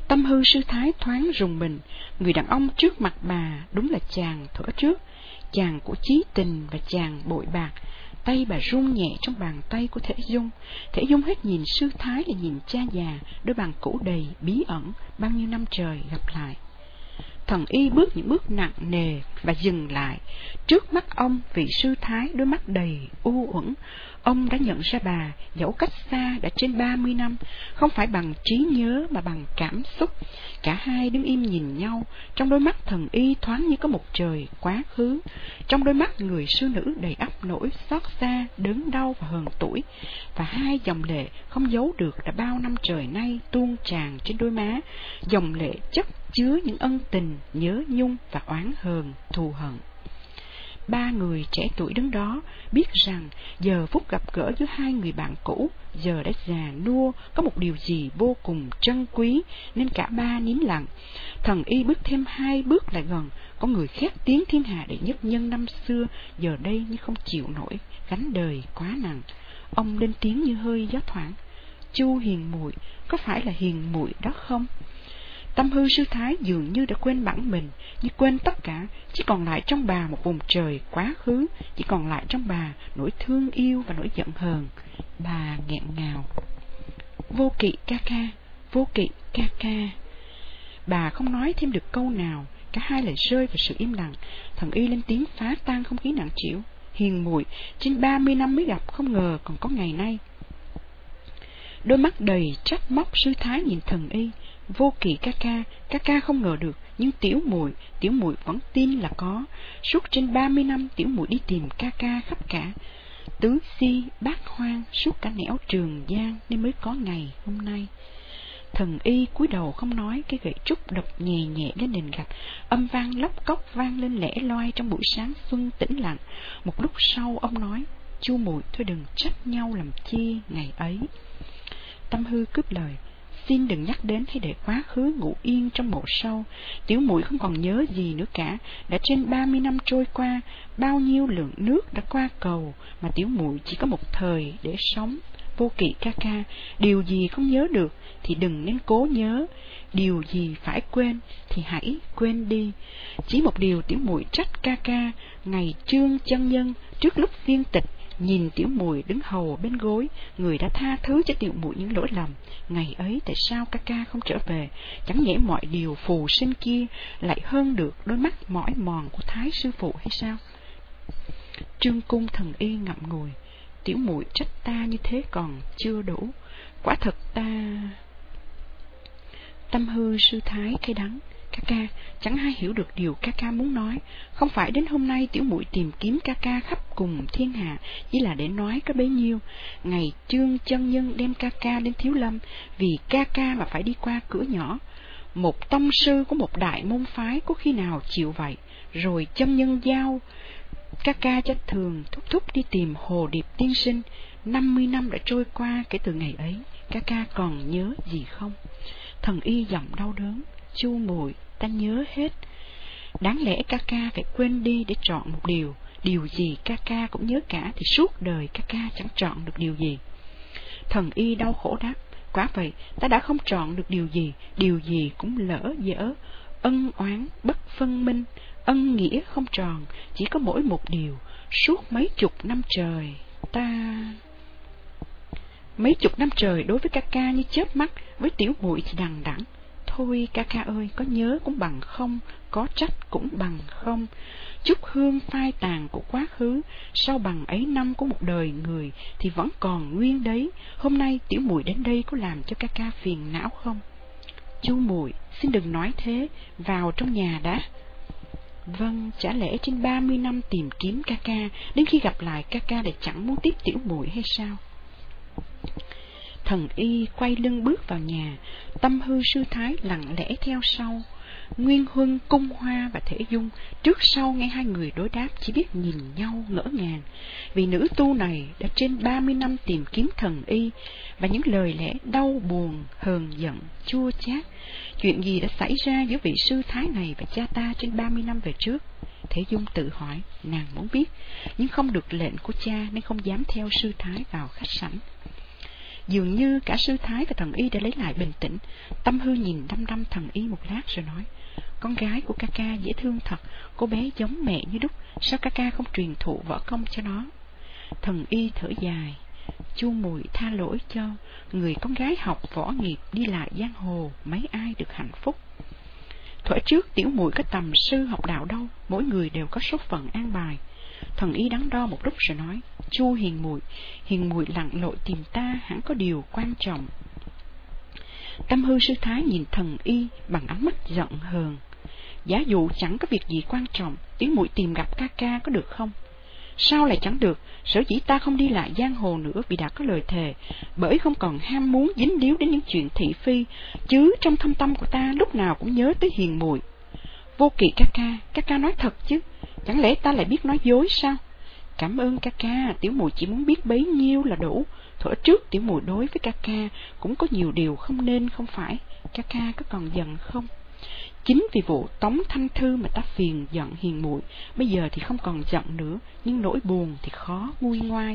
Tâm hư sư thái thoáng rùng mình, người đàn ông trước mặt bà đúng là chàng thuở trước, chàng của chí tình và chàng bội bạc. Tay bà run nhẹ trong bàn tay của Thể Dung. Thể Dung hết nhìn sư thái là nhìn cha già, đôi bàn cũ đầy bí ẩn, bao nhiêu năm trời gặp lại. Thần y bước những bước nặng nề và dừng lại. Trước mắt ông, vị sư thái đôi mắt đầy u uẩn. Ông đã nhận ra bà, dẫu cách xa đã trên ba mươi năm, không phải bằng trí nhớ mà bằng cảm xúc. Cả hai đứng im nhìn nhau, trong đôi mắt thần y thoáng như có một trời quá khứ. Trong đôi mắt người sư nữ đầy ắp nỗi xót xa, đớn đau và hờn tủi. Và hai dòng lệ không giấu được đã bao năm trời nay tuôn tràn trên đôi má, dòng lệ chất chứa những ân tình, nhớ nhung và oán hờn, thù hận. Ba người trẻ tuổi đứng đó biết rằng giờ phút gặp gỡ giữa hai người bạn cũ giờ đã già nua, có một điều gì vô cùng trân quý, nên cả ba nín lặng. Thần y bước thêm hai bước lại gần, có người khét tiếng thiên hạ đệ nhất nhân năm xưa giờ đây như không chịu nổi gánh đời quá nặng. Ông lên tiếng như hơi gió thoảng: Chu hiền muội, có phải là hiền muội đó không? Tâm hư sư thái dường như đã quên bản mình, như quên tất cả, chỉ còn lại trong bà một vùng trời quá khứ, chỉ còn lại trong bà nỗi thương yêu và nỗi giận hờn. Bà nghẹn ngào: Vô Kỵ ca ca, Vô Kỵ ca ca. Bà không nói thêm được câu nào, cả hai lại rơi vào sự im lặng. Thần y lên tiếng phá tan không khí nặng trĩu: Hiền muội, trên ba mươi năm mới gặp, không ngờ còn có ngày nay. Đôi mắt đầy trách móc sư thái nhìn thần y: Vô Kỵ ca ca, ca ca không ngờ được, nhưng tiểu muội, tiểu muội vẫn tin là có. Suốt trên ba mươi năm tiểu muội đi tìm ca ca khắp cả tứ si bát hoang, suốt cả nẻo Trường Giang, nên mới có ngày hôm nay. Thần y cúi đầu không nói, cái gậy trúc đập nhẹ nhẹ lên nền gạch, âm vang lóc cóc vang lên lẻ loi trong buổi sáng xuân tĩnh lặng. Một lúc sau ông nói: Chu muội thôi đừng trách nhau làm chi ngày ấy. Tâm hư cướp lời: Xin đừng nhắc đến, hãy để quá khứ ngủ yên trong mộ sâu. Tiểu muội không còn nhớ gì nữa cả. Đã trên ba mươi năm trôi qua, bao nhiêu lượng nước đã qua cầu, mà tiểu muội chỉ có một thời để sống. Vô Kỵ ca ca, điều gì không nhớ được thì đừng nên cố nhớ, điều gì phải quên thì hãy quên đi. Chỉ một điều tiểu muội trách ca ca, ngày Trương chân nhân trước lúc viên tịch nhìn tiểu muội đứng hầu bên gối, người đã tha thứ cho tiểu muội những lỗi lầm. Ngày ấy tại sao ca ca không trở về? Chẳng nhẽ mọi điều phù sinh kia lại hơn được đôi mắt mỏi mòn của Thái sư phụ hay sao? Trương cung thần y ngậm ngùi: Tiểu muội trách ta như thế còn chưa đủ, quả thật ta... Tâm hư sư thái cay đắng: Ca ca, chẳng ai hiểu được điều ca ca muốn nói. Không phải đến hôm nay tiểu muội tìm kiếm ca ca khắp cùng thiên hạ chỉ là để nói có bấy nhiêu. Ngày Trương chân nhân đem ca ca đến Thiếu Lâm, vì ca ca mà phải đi qua cửa nhỏ. Một tông sư của một đại môn phái có khi nào chịu vậy? Rồi chân nhân giao ca ca cho thường thúc thúc đi tìm Hồ Điệp tiên sinh. Năm mươi năm đã trôi qua kể từ ngày ấy, ca ca còn nhớ gì không? Thần y giọng đau đớn: Chu muội, ta nhớ hết. Đáng lẽ ca ca phải quên đi để chọn một điều. Điều gì ca ca cũng nhớ cả, thì suốt đời ca ca chẳng chọn được điều gì. Thần y đau khổ đáp: Quả vậy, ta đã không chọn được điều gì. Điều gì cũng lỡ dở, ân oán bất phân minh, ân nghĩa không tròn. Chỉ có mỗi một điều, suốt mấy chục năm trời ta... Mấy chục năm trời đối với ca ca như chớp mắt, với tiểu muội thì đằng đẵng. Thôi ca ca ơi, có nhớ cũng bằng không, có trách cũng bằng không. Chút hương phai tàn của quá khứ, sau bằng ấy năm của một đời người thì vẫn còn nguyên đấy. Hôm nay tiểu muội đến đây có làm cho ca ca phiền não không? Chu muội, xin đừng nói thế, vào trong nhà đã. Vâng, chả lẽ trên ba mươi năm tìm kiếm ca ca, đến khi gặp lại ca ca lại chẳng muốn tiếp tiểu muội hay sao? Thần y quay lưng bước vào nhà, Tâm hư sư thái lặng lẽ theo sau. Nguyên Huân, Cung Hoa và Thể Dung trước sau nghe hai người đối đáp chỉ biết nhìn nhau ngỡ ngàng, vì nữ tu này đã trên ba mươi năm tìm kiếm thần y, và những lời lẽ đau buồn, hờn giận, chua chát. Chuyện gì đã xảy ra giữa vị sư thái này và cha ta trên ba mươi năm về trước? Thể Dung tự hỏi, nàng muốn biết, nhưng không được lệnh của cha nên không dám theo sư thái vào khách sảnh. Dường như cả sư thái và thần y đã lấy lại bình tĩnh. Tâm Hư nhìn đăm đăm thần y một lát rồi nói: Con gái của ca ca dễ thương thật, cô bé giống mẹ như đúc, sao ca ca không truyền thụ võ công cho nó? Thần y thở dài: Chu Mùi tha lỗi cho, người con gái học võ nghiệp đi lại giang hồ, mấy ai được hạnh phúc. Thuở trước tiểu muội có tầm sư học đạo đâu, mỗi người đều có số phận an bài. Thần y đắn đo một lúc rồi nói: Chu Hiền Muội, Hiền Muội lặn lội tìm ta hẳn có điều quan trọng. Tâm Hư sư thái nhìn thần y bằng ánh mắt giận hờn: Giả dụ chẳng có việc gì quan trọng, tiểu muội tìm gặp ca ca có được không? Sao lại chẳng được? Sở dĩ ta không đi lại giang hồ nữa vì đã có lời thề, bởi không còn ham muốn dính líu đến những chuyện thị phi, chứ trong thâm tâm của ta lúc nào cũng nhớ tới Hiền Muội. Vô Kỵ ca ca, ca ca nói thật chứ, chẳng lẽ ta lại biết nói dối sao? Cảm ơn ca ca, tiểu muội chỉ muốn biết bấy nhiêu là đủ. Thuở trước tiểu muội đối với ca ca cũng có nhiều điều không nên không phải, ca ca có còn giận không? Chính vì vụ Tống Thanh Thư mà ta phiền giận Hiền Muội, bây giờ thì không còn giận nữa, nhưng nỗi buồn thì khó nguôi ngoai.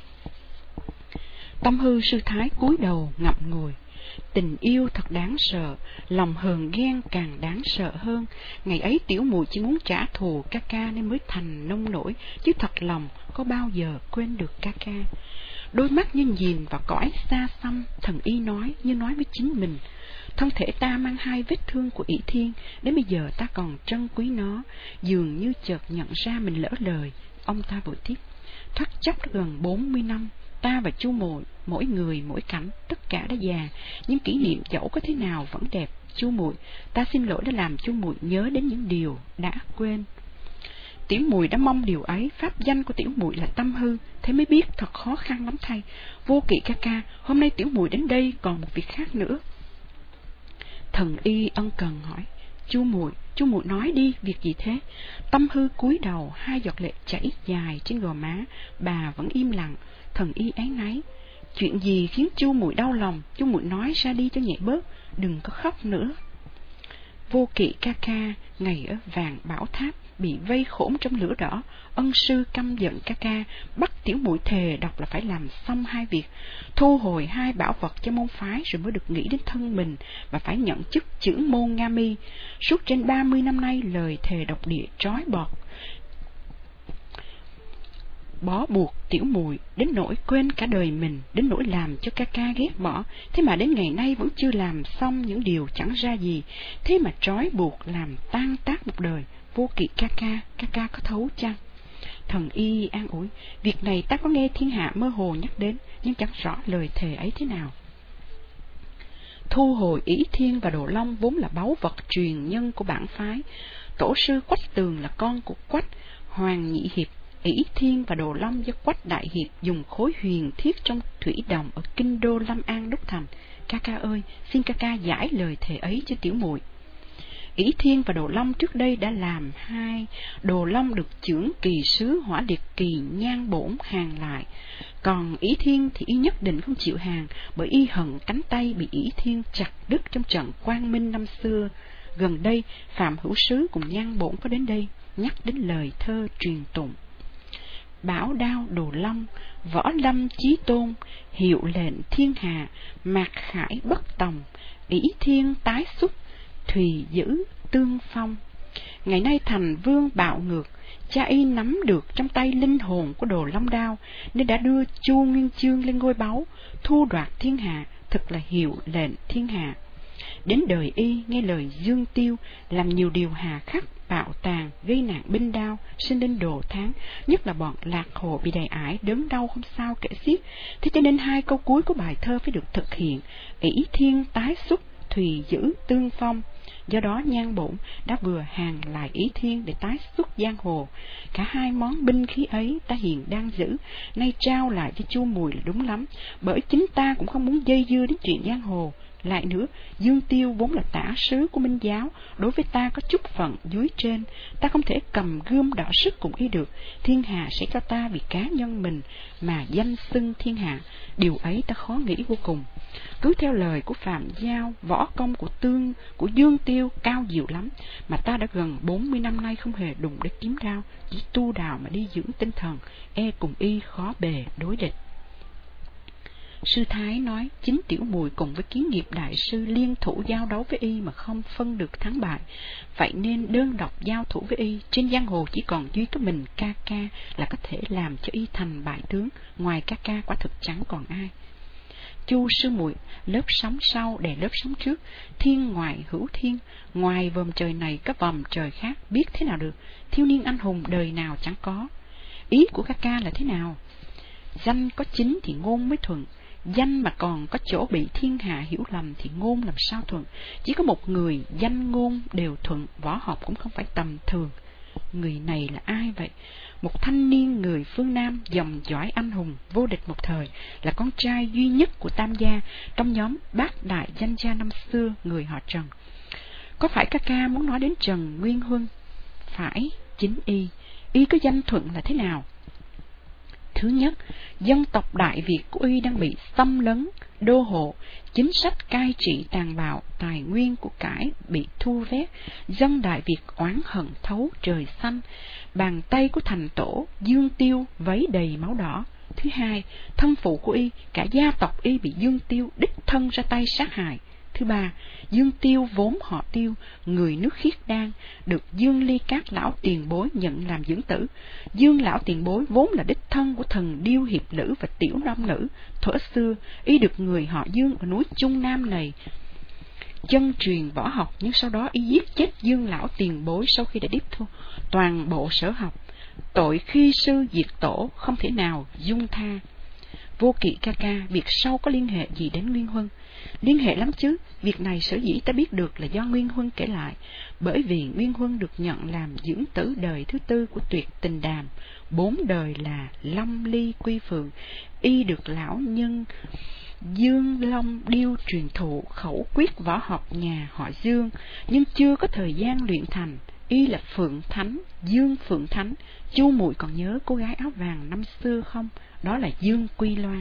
Tâm Hư sư thái cúi đầu ngậm ngùi. Tình yêu thật đáng sợ, lòng hờn ghen càng đáng sợ hơn. Ngày ấy tiểu muội chỉ muốn trả thù ca ca nên mới thành nông nổi, chứ thật lòng có bao giờ quên được ca ca. Đôi mắt như nhìn vào cõi xa xăm, thần y nói như nói với chính mình: Thân thể ta mang hai vết thương của ỷ thiên, đến bây giờ ta còn trân quý nó. Dường như chợt nhận ra mình lỡ lời, ông ta vội tiếp: Thoát chốc đã gần bốn mươi năm, ta và Chu Muội mỗi người mỗi cảnh, tất cả đã già, nhưng kỷ niệm dẫu có thế nào vẫn đẹp. Chu Muội, ta xin lỗi đã làm Chu Muội nhớ đến những điều đã quên. Tiểu muội đã mong điều ấy, pháp danh của tiểu muội là Tâm Hư, thế mới biết thật khó khăn lắm thay. Vô Kỵ ca ca, hôm nay tiểu muội đến đây còn một việc khác nữa. Thần y ân cần hỏi: Chu Muội, Chu Muội nói đi, việc gì thế? Tâm Hư cúi đầu, hai giọt lệ chảy dài trên gò má, bà vẫn im lặng. Thần y áy náy: Chuyện gì khiến Chu Muội đau lòng? Chu Muội nói ra đi cho nhẹ bớt, đừng có khóc nữa. Vô Kỵ ca ca, ngày ở Vàng Bảo Tháp bị vây khổn trong lửa đỏ, ân sư căm giận ca ca, bắt tiểu muội thề độc là phải làm xong hai việc: thu hồi hai bảo vật cho môn phái rồi mới được nghĩ đến thân mình, và phải nhận chức chưởng môn Nga Mi. Suốt trên ba mươi năm nay lời thề độc địa trói bọt bó buộc tiểu muội đến nỗi quên cả đời mình, đến nỗi làm cho ca ca ghét bỏ. Thế mà đến ngày nay vẫn chưa làm xong những điều chẳng ra gì, thế mà trói buộc làm tan tác một đời. Vô Kỵ ca ca, ca ca có thấu chăng? Thần y an ủi: Việc này ta có nghe thiên hạ mơ hồ nhắc đến, nhưng chẳng rõ lời thề ấy thế nào. Thu hồi Ỷ Thiên và Đồ Long vốn là báu vật truyền nhân của bản phái. Tổ sư Quách Tường là con của Quách Hoàng Nhị Hiệp. Ỷ Thiên và Đồ Long do Quách Đại Hiệp dùng khối huyền thiết trong thủy đồng ở kinh đô Lâm An đúc thành. Ca ca ơi, xin ca ca giải lời thề ấy cho tiểu muội. Ỷ Thiên và Đồ Long trước đây đã làm hai. Đồ Long được chưởng kỳ sứ Hỏa Liệt Kỳ Nhan Bổn hàng lại, còn Ỷ Thiên thì y nhất định không chịu hàng, bởi y hận cánh tay bị Ỷ Thiên chặt đứt trong trận Quang Minh năm xưa. Gần đây Phạm Hữu Sứ cùng Nhan Bổn có đến đây nhắc đến lời thơ truyền tụng: Bảo đao Đồ Long, võ lâm chí tôn, hiệu lệnh thiên hạ, mạc khải bất tòng, Ỷ Thiên tái xuất, thùy giữ tương phong. Ngày nay thành vương bạo ngược, cha y nắm được trong tay linh hồn của Đồ Long đao, nên đã đưa Chu Nguyên Chương lên ngôi báu, thu đoạt thiên hạ, thực là hiệu lệnh thiên hạ. Đến đời y nghe lời Dương Tiêu, làm nhiều điều hà khắc, bạo tàn, gây nạn binh đao, sinh linh đồ tháng, nhất là bọn Lạc Hồ bị đầy ải, đớn đau không sao kể xiết. Thế cho nên hai câu cuối của bài thơ phải được thực hiện: Ỷ Thiên tái xuất, thùy giữ tương phong. Do đó Nhan Bổn đã vừa hàng lại Ỷ Thiên để tái xuất giang hồ. Cả hai món binh khí ấy ta hiện đang giữ, nay trao lại cho Chu Mùi là đúng lắm, bởi chính ta cũng không muốn dây dưa đến chuyện giang hồ. Lại nữa, Dương Tiêu vốn là tả sứ của Minh giáo, đối với ta có chút phận dưới trên, ta không thể cầm gươm đọ sức cùng y được. Thiên hạ sẽ cho ta vì cá nhân mình mà danh xưng thiên hạ, điều ấy ta khó nghĩ vô cùng. Cứ theo lời của Phạm Giao, võ công của Tương, của Dương Tiêu cao diệu lắm, mà ta đã gần bốn mươi năm nay không hề đụng đến kiếm đao, chỉ tu đào mà đi dưỡng tinh thần, e cùng y khó bề đối địch. Sư Thái nói chính Tiểu Mùi cùng với Kiến Nghiệp đại sư liên thủ giao đấu với y mà không phân được thắng bại, vậy nên đơn độc giao thủ với y. Trên giang hồ chỉ còn duy có mình ca ca là có thể làm cho y thành bại tướng, ngoài ca ca quả thực chẳng còn ai. Chu sư muội, lớp sóng sau đè lớp sóng trước, thiên ngoài hữu thiên, ngoài vòm trời này có vòm trời khác, biết thế nào được, thiếu niên anh hùng đời nào chẳng có. Ý của ca ca là thế nào? Danh có chính thì ngôn mới thuận, danh mà còn có chỗ bị thiên hạ hiểu lầm thì ngôn làm sao thuận. Chỉ có một người danh ngôn đều thuận, võ học cũng không phải tầm thường. Người này là ai vậy? Một thanh niên người phương Nam, dòng dõi anh hùng vô địch một thời, là con trai duy nhất của Tam gia trong nhóm bát đại danh gia năm xưa người họ Trần. Có phải ca ca muốn nói đến Trần Nguyên Huân? Phải, chính y. Y có danh thuận là thế nào? Thứ nhất, dân tộc Đại Việt của y đang bị xâm lấn, đô hộ, chính sách cai trị tàn bạo, tài nguyên của cải bị thu vét, dân Đại Việt oán hận thấu trời xanh, bàn tay của thành tổ Dương Tiêu vấy đầy máu đỏ. Thứ hai, thân phụ của y, cả gia tộc y bị Dương Tiêu đích thân ra tay sát hại. Thứ ba, Dương Tiêu vốn họ Tiêu, người nước Khiết Đan, được Dương Ly Các lão tiền bối nhận làm dưỡng tử. Dương lão tiền bối vốn là đích thân của thần Điêu Hiệp Lữ và Tiểu Long Nữ. Thuở xưa, y được người họ Dương ở núi Trung Nam này chân truyền võ học, nhưng sau đó y giết chết Dương lão tiền bối sau khi đã tiếp thu toàn bộ sở học. Tội khi sư diệt tổ không thể nào dung tha. Vô Kỵ ca ca, việc sau có liên hệ gì đến Nguyên Huân? Liên hệ lắm chứ. Việc này sở dĩ ta biết được là do Nguyên Huân kể lại. Bởi vì Nguyên Huân được nhận làm dưỡng tử đời thứ tư của Tuyệt Tình Đàm, bốn đời là Long Ly Quy Phượng. Y được lão nhân Dương Long Điêu truyền thụ khẩu quyết võ học nhà họ Dương, nhưng chưa có thời gian luyện thành. Y là Phượng Thánh, Dương Phượng Thánh. Chu muội còn nhớ cô gái áo vàng năm xưa không? Đó là Dương Quy Loan.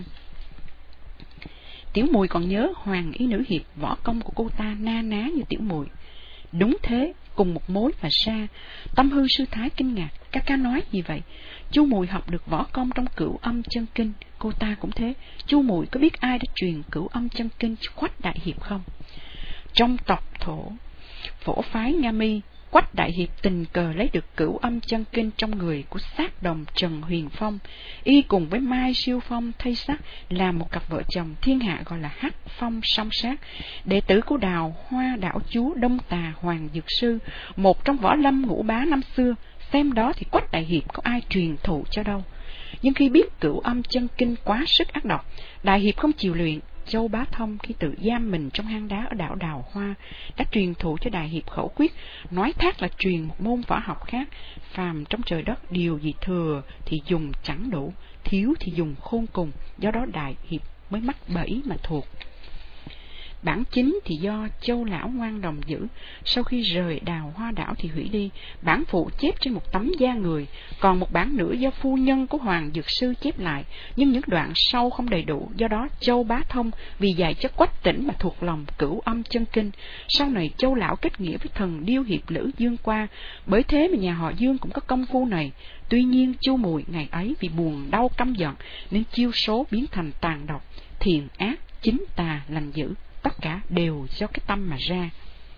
Tiểu muội còn nhớ Hoàng Y nữ hiệp võ công của cô ta na ná như tiểu muội. Đúng thế, cùng một mối và xa. Tâm Hư sư thái kinh ngạc, ca ca nói gì vậy? Chu muội học được võ công trong Cửu Âm Chân Kinh, cô ta cũng thế. Chu muội có biết ai đã truyền Cửu Âm Chân Kinh cho Quách đại hiệp không? Trong tộc thổ phổ phái Nga Mi, Quách đại hiệp tình cờ lấy được Cửu Âm Chân Kinh trong người của sát đồng Trần Huyền Phong. Y cùng với Mai Siêu Phong thay sắc làm một cặp vợ chồng, thiên hạ gọi là Hắc Phong song sát. Đệ tử của Đào Hoa đảo chúa Đông Tà Hoàng Dược Sư, một trong võ lâm ngũ bá năm xưa. Xem đó thì Quách đại hiệp có ai truyền thụ cho đâu. Nhưng khi biết Cửu Âm Chân Kinh quá sức ác độc, đại hiệp không chịu luyện. Châu Bá Thông khi tự giam mình trong hang đá ở đảo Đào Hoa đã truyền thụ cho đại hiệp khẩu quyết, nói thác là truyền một môn võ học khác. Phàm trong trời đất điều gì thừa thì dùng chẳng đủ, thiếu thì dùng khôn cùng, do đó đại hiệp mới mắc bẫy mà thuộc. Bản chính thì do Châu lão ngoan đồng giữ, sau khi rời Đào Hoa đảo thì hủy đi. Bản phụ chép trên một tấm da người, còn một bản nữa do phu nhân của Hoàng Dược Sư chép lại, nhưng những đoạn sau không đầy đủ, do đó Châu Bá Thông vì dạy cho Quách Tỉnh mà thuộc lòng Cửu Âm Chân Kinh. Sau này Châu lão kết nghĩa với thần Điêu Hiệp Lữ Dương Qua, bởi thế mà nhà họ Dương cũng có công phu này. Tuy nhiên Chu muội ngày ấy vì buồn đau căm giận nên chiêu số biến thành tàn độc, thiện ác, chính tà lành dữ, tất cả đều do cái tâm mà ra.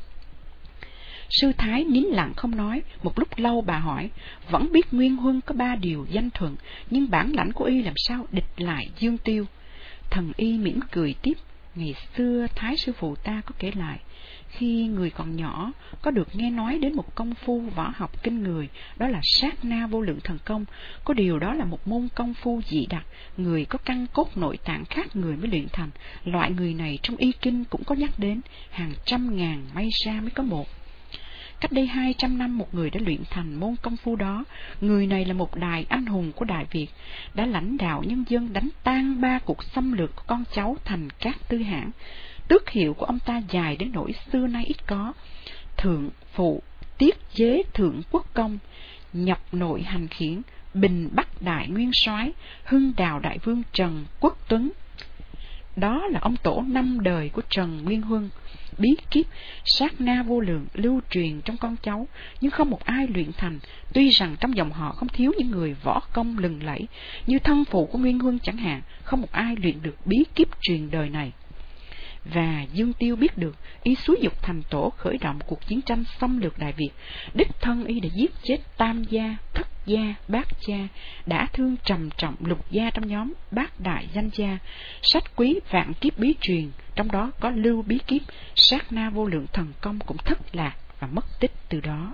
Sư thái nín lặng không nói. Một lúc lâu bà hỏi, vẫn biết Nguyên Huân có ba điều danh thuận, nhưng bản lãnh của y làm sao địch lại Dương Tiêu? Thần y mỉm cười tiếp, ngày xưa Thái sư phụ ta có kể lại, khi người còn nhỏ có được nghe nói đến một công phu võ học kinh người, đó là sát na vô lượng thần công. Có điều đó là một môn công phu dị đặc, người có căn cốt nội tạng khác người mới luyện thành. Loại người này trong y kinh cũng có nhắc đến, hàng trăm ngàn may ra mới có một. Cách đây hai trăm năm một người đã luyện thành môn công phu đó. Người này là một đại anh hùng của Đại Việt, đã lãnh đạo nhân dân đánh tan ba cuộc xâm lược của con cháu thành các tư hãn. Tước hiệu của ông ta dài đến nỗi xưa nay ít có. Thượng phụ tiết chế thượng quốc công, nhập nội hành khiển, bình bắc đại nguyên soái, hưng đào đại vương Trần Quốc Tuấn. Đó là ông tổ năm đời của Trần Nguyên Huân. Bí kíp sát na vô lượng lưu truyền trong con cháu, nhưng không một ai luyện thành. Tuy rằng trong dòng họ không thiếu những người võ công lừng lẫy, như thân phụ của Nguyên Huân chẳng hạn, không một ai luyện được bí kíp truyền đời này. Và Dương Tiêu biết được, y xúi dục thành tổ khởi động cuộc chiến tranh xâm lược Đại Việt. Đích thân y đã giết chết tam gia, thất gia, bát gia, đã thương trầm trọng lục gia trong nhóm bát đại danh gia. Sách quý vạn kiếp bí truyền, trong đó có lưu bí kíp sát na vô lượng thần công cũng thất lạc và mất tích từ đó.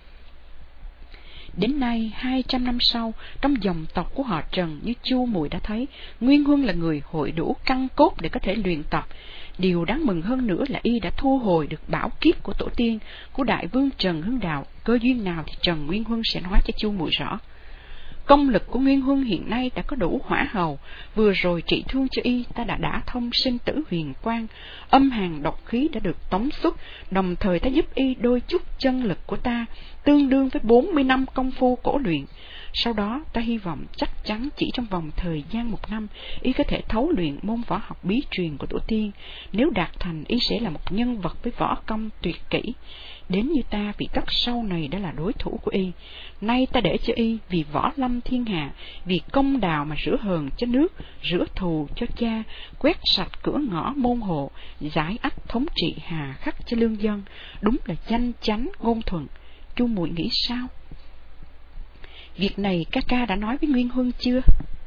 Đến nay, hai trăm năm sau, trong dòng tộc của họ Trần như Chu Muội đã thấy, Nguyên Huân là người hội đủ căn cốt để có thể luyện tập. Điều đáng mừng hơn nữa là y đã thu hồi được bảo kiếp của tổ tiên, của đại vương Trần Hưng Đạo. Cơ duyên nào thì Trần Nguyên Huân sẽ nói cho Chu Muội rõ. Công lực của Nguyên Huân hiện nay đã có đủ hỏa hầu. Vừa rồi trị thương cho y, ta đã đả thông sinh tử huyền quang, âm hàn độc khí đã được tống xuất, đồng thời ta giúp y đôi chút chân lực của ta, tương đương với bốn mươi năm công phu cổ luyện. Sau đó ta hy vọng chắc chắn chỉ trong vòng thời gian một năm, y có thể thấu luyện môn võ học bí truyền của tổ tiên. Nếu đạt thành, y sẽ là một nhân vật với võ công tuyệt kỹ. Đến như ta, vì tất sau này đã là đối thủ của y. Nay ta để cho y vì võ lâm thiên hạ, vì công đào mà rửa hờn cho nước, rửa thù cho cha, quét sạch cửa ngõ môn hộ, giải ách thống trị hà khắc cho lương dân. Đúng là danh chánh ngôn thuận. Chu Muội nghĩ sao? Việc này ca ca đã nói với Nguyên Huân chưa?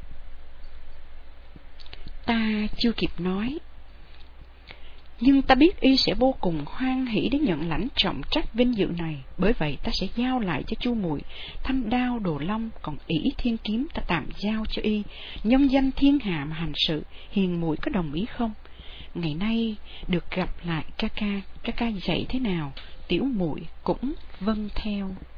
Ta chưa kịp nói, nhưng ta biết y sẽ vô cùng hoan hỷ để nhận lãnh trọng trách vinh dự này. Bởi vậy ta sẽ giao lại cho Chu Muội thanh đao đồ long, còn ỷ thiên kiếm ta tạm giao cho y, nhân danh thiên hạ mà hành sự. Hiền Muội có đồng ý không? Ngày nay được gặp lại ca ca, ca ca dạy thế nào, tiểu muội cũng vâng theo.